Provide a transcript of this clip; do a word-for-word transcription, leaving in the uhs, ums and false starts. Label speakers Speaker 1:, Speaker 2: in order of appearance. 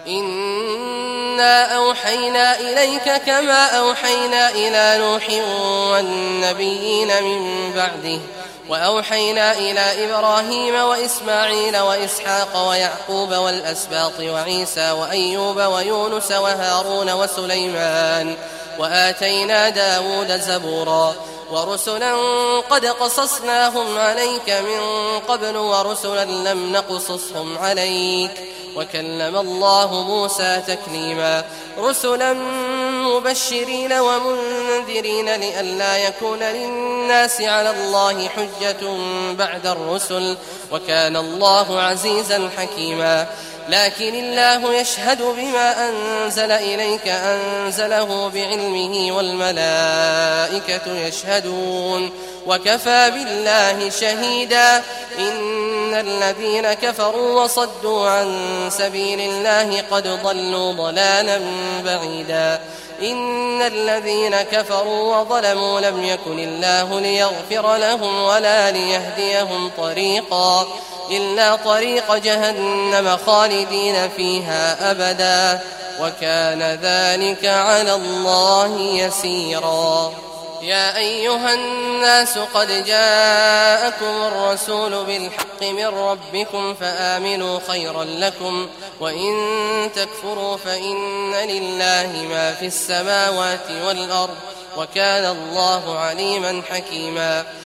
Speaker 1: إنا أوحينا إليك كما أوحينا إلى نوح والنبيين من بعده وأوحينا إلى إبراهيم وإسماعيل وإسحاق ويعقوب والأسباط وعيسى وأيوب ويونس وهارون وسليمان وآتينا داود زبورا ورسلا قد قصصناهم عليك من قبل ورسلا لم نقصصهم عليك وكلم الله موسى تكليما رسلا مبشرين ومنذرين لئلا يكون للناس على الله حجة بعد الرسل وكان الله عزيزا حكيما لكن الله يشهد بما أنزل إليك أنزله بعلمه والملائكة يشهدون وكفى بالله شهيدا إن الذين كفروا وصدوا عن سبيل الله قد ضلوا ضلالا بعيدا إن الذين كفروا وظلموا لم يكن الله ليغفر لهم ولا ليهديهم طريقا إلا طريق جهنم خالدين فيها أبدا وكان ذلك على الله يسيرا يا أيها الناس قد جاءكم الرسول بالحق من ربكم فآمنوا خيرا لكم وإن تكفروا فإن لله ما في السماوات والأرض وكان الله عليما حكيما